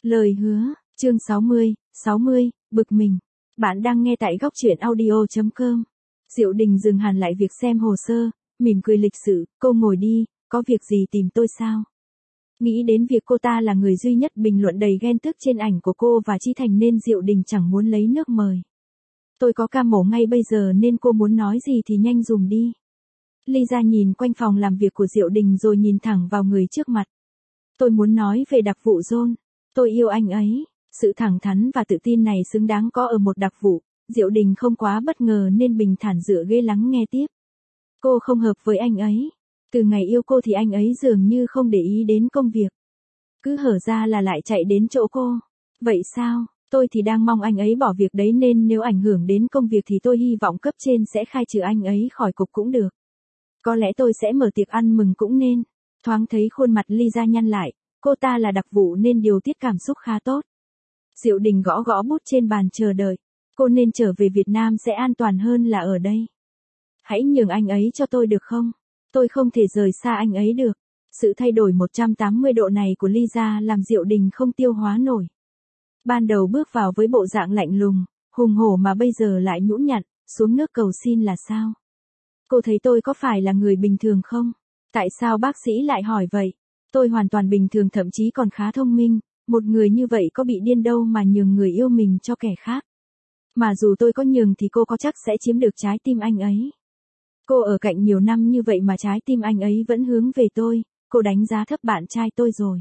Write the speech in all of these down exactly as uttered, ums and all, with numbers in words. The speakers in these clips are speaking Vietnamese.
Lời hứa, chương sáu mươi, sáu mươi, bực mình. Bạn đang nghe tại góc truyện audio chấm com. Diệu Đình dừng hẳn lại việc xem hồ sơ, mỉm cười lịch sự, cô ngồi đi, có việc gì tìm tôi sao? Nghĩ đến việc cô ta là người duy nhất bình luận đầy ghen tức trên ảnh của cô và Chí Thành nên Diệu Đình chẳng muốn lấy nước mời. Tôi có ca mổ ngay bây giờ nên cô muốn nói gì thì nhanh dùng đi. Lisa nhìn quanh phòng làm việc của Diệu Đình rồi nhìn thẳng vào người trước mặt. Tôi muốn nói về đặc vụ John. Tôi yêu anh ấy. Sự thẳng thắn và tự tin này xứng đáng có ở một đặc vụ. Diệu Đình không quá bất ngờ nên bình thản dựa ghế lắng nghe tiếp. Cô không hợp với anh ấy. Từ ngày yêu cô thì anh ấy dường như không để ý đến công việc. Cứ hở ra là lại chạy đến chỗ cô. Vậy sao? Tôi thì đang mong anh ấy bỏ việc đấy nên nếu ảnh hưởng đến công việc thì tôi hy vọng cấp trên sẽ khai trừ anh ấy khỏi cục cũng được. Có lẽ tôi sẽ mở tiệc ăn mừng cũng nên. Thoáng thấy khuôn mặt Lisa nhăn lại, cô ta là đặc vụ nên điều tiết cảm xúc khá tốt. Diệu Đình gõ gõ bút trên bàn chờ đợi. Cô nên trở về Việt Nam sẽ an toàn hơn là ở đây. Hãy nhường anh ấy cho tôi được không? Tôi không thể rời xa anh ấy được. Sự thay đổi một trăm tám mươi độ này của Lisa làm Diệu Đình không tiêu hóa nổi. Ban đầu bước vào với bộ dạng lạnh lùng, hùng hổ mà bây giờ lại nhũn nhặn, xuống nước cầu xin là sao? Cô thấy tôi có phải là người bình thường không? Tại sao bác sĩ lại hỏi vậy? Tôi hoàn toàn bình thường, thậm chí còn khá thông minh, một người như vậy có bị điên đâu mà nhường người yêu mình cho kẻ khác. Mà dù tôi có nhường thì cô có chắc sẽ chiếm được trái tim anh ấy. Cô ở cạnh nhiều năm như vậy mà trái tim anh ấy vẫn hướng về tôi, cô đánh giá thấp bạn trai tôi rồi.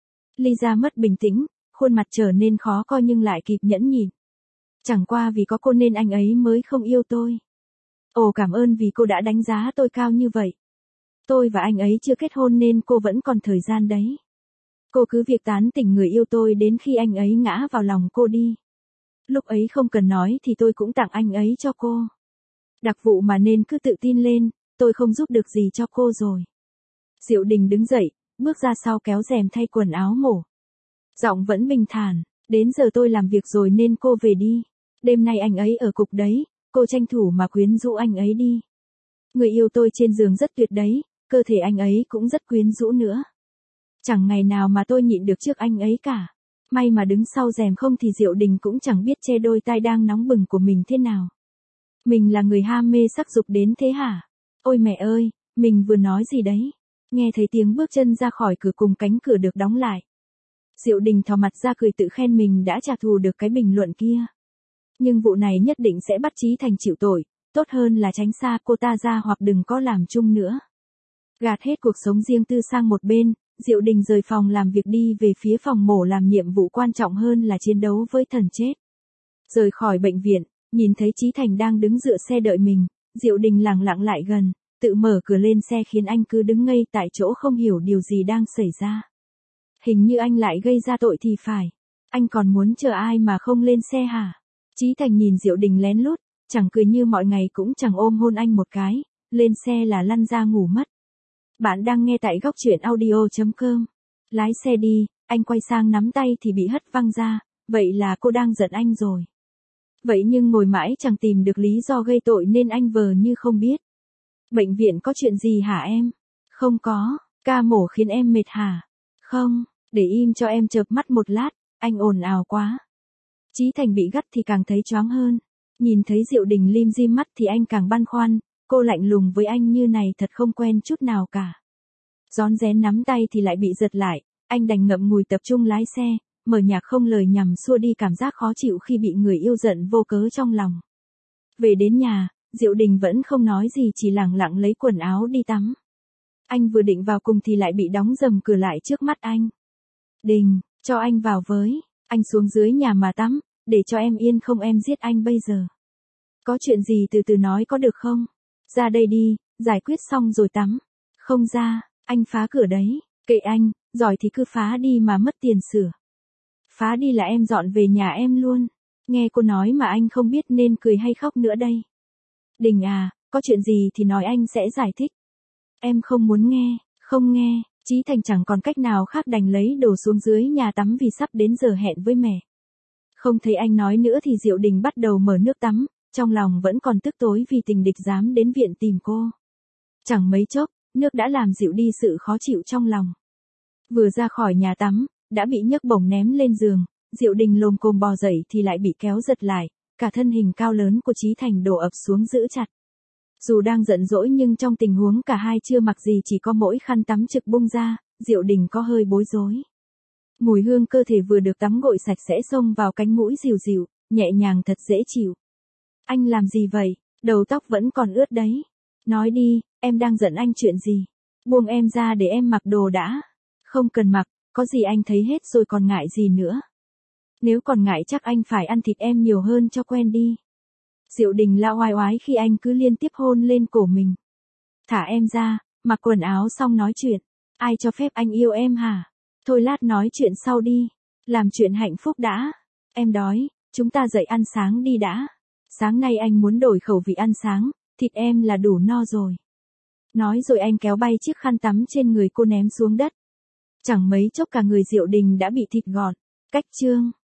Lisa mất bình tĩnh, khuôn mặt trở nên khó coi nhưng lại kịp nhẫn nhịn. Chẳng qua vì có cô nên anh ấy mới không yêu tôi. Ồ, cảm ơn vì cô đã đánh giá tôi cao như vậy. Tôi và anh ấy chưa kết hôn nên cô vẫn còn thời gian đấy. Cô cứ việc tán tỉnh người yêu tôi đến khi anh ấy ngã vào lòng cô đi. Lúc ấy không cần nói thì tôi cũng tặng anh ấy cho cô. Đặc vụ mà nên cứ tự tin lên, tôi không giúp được gì cho cô rồi. Diệu Đình đứng dậy, bước ra sau kéo rèm thay quần áo mổ. Giọng vẫn bình thản, đến giờ tôi làm việc rồi nên cô về đi. Đêm nay anh ấy ở cục đấy, cô tranh thủ mà quyến rũ anh ấy đi. Người yêu tôi trên giường rất tuyệt đấy, cơ thể anh ấy cũng rất quyến rũ nữa. Chẳng ngày nào mà tôi nhịn được trước anh ấy cả. May mà đứng sau rèm không thì Diệu Đình cũng chẳng biết che đôi tai đang nóng bừng của mình thế nào. Mình là người ham mê sắc dục đến thế hả? Ôi mẹ ơi, mình vừa nói gì đấy? Nghe thấy tiếng bước chân ra khỏi cửa cùng cánh cửa được đóng lại. Diệu Đình thò mặt ra cười tự khen mình đã trả thù được cái bình luận kia. Nhưng vụ này nhất định sẽ bắt Chí Thành chịu tội, tốt hơn là tránh xa cô ta ra hoặc đừng có làm chung nữa. Gạt hết cuộc sống riêng tư sang một bên, Diệu Đình rời phòng làm việc đi về phía phòng mổ làm nhiệm vụ quan trọng hơn là chiến đấu với thần chết. Rời khỏi bệnh viện, nhìn thấy Chí Thành đang đứng dựa xe đợi mình, Diệu Đình lẳng lặng lại gần, tự mở cửa lên xe khiến anh cứ đứng ngây tại chỗ không hiểu điều gì đang xảy ra. Hình như anh lại gây ra tội thì phải. Anh còn muốn chờ ai mà không lên xe hả? Chí Thành nhìn Diệu Đình lén lút, chẳng cười như mọi ngày cũng chẳng ôm hôn anh một cái, lên xe là lăn ra ngủ mất. Bạn đang nghe tại góc truyện audio chấm com. Lái xe đi, anh quay sang nắm tay thì bị hất văng ra, vậy là cô đang giận anh rồi. Vậy nhưng ngồi mãi chẳng tìm được lý do gây tội nên anh vờ như không biết. Bệnh viện có chuyện gì hả em? Không có, ca mổ khiến em mệt hả? Không, để im cho em chợp mắt một lát, anh ồn ào quá. Chí Thành bị gắt thì càng thấy choáng hơn. Nhìn thấy Diệu Đình lim dim mắt thì anh càng băn khoăn, cô lạnh lùng với anh như này thật không quen chút nào cả. Rón rén nắm tay thì lại bị giật lại, anh đành ngậm ngùi tập trung lái xe, mở nhạc không lời nhằm xua đi cảm giác khó chịu khi bị người yêu giận vô cớ trong lòng. Về đến nhà, Diệu Đình vẫn không nói gì chỉ lẳng lặng lấy quần áo đi tắm. Anh vừa định vào cùng thì lại bị đóng rầm cửa lại trước mắt anh. Đình, cho anh vào với, anh xuống dưới nhà mà tắm, để cho em yên không em giết anh bây giờ. Có chuyện gì từ từ nói có được không? Ra đây đi, giải quyết xong rồi tắm. Không ra, anh phá cửa đấy, kệ anh, giỏi thì cứ phá đi mà mất tiền sửa. Phá đi là em dọn về nhà em luôn. Nghe cô nói mà anh không biết nên cười hay khóc nữa đây. Đình à, có chuyện gì thì nói anh sẽ giải thích. Em không muốn nghe, không nghe. Chí Thành chẳng còn cách nào khác đành lấy đồ xuống dưới nhà tắm vì sắp đến giờ hẹn với mẹ. Không thấy anh nói nữa thì Diệu Đình bắt đầu mở nước tắm, trong lòng vẫn còn tức tối vì tình địch dám đến viện tìm cô. Chẳng mấy chốc, nước đã làm dịu đi sự khó chịu trong lòng. Vừa ra khỏi nhà tắm, đã bị nhấc bổng ném lên giường, Diệu Đình lồm cồm bò dậy thì lại bị kéo giật lại, cả thân hình cao lớn của Chí Thành đổ ập xuống giữ chặt. Dù đang giận dỗi nhưng trong tình huống cả hai chưa mặc gì chỉ có mỗi khăn tắm trực bung ra, Diệu Đình có hơi bối rối. Mùi hương cơ thể vừa được tắm gội sạch sẽ xông vào cánh mũi dịu dịu, nhẹ nhàng thật dễ chịu. Anh làm gì vậy? Đầu tóc vẫn còn ướt đấy. Nói đi, em đang giận anh chuyện gì? Buông em ra để em mặc đồ đã. Không cần mặc, có gì anh thấy hết rồi còn ngại gì nữa. Nếu còn ngại chắc anh phải ăn thịt em nhiều hơn cho quen đi. Diệu Đình la oai oái khi anh cứ liên tiếp hôn lên cổ mình. Thả em ra, mặc quần áo xong nói chuyện. Ai cho phép anh yêu em hả? Thôi lát nói chuyện sau đi. Làm chuyện hạnh phúc đã. Em đói, chúng ta dậy ăn sáng đi đã. Sáng nay anh muốn đổi khẩu vị ăn sáng, thịt em là đủ no rồi. Nói rồi anh kéo bay chiếc khăn tắm trên người cô ném xuống đất. Chẳng mấy chốc cả người Diệu Đình đã bị thịt gọn. Cách chương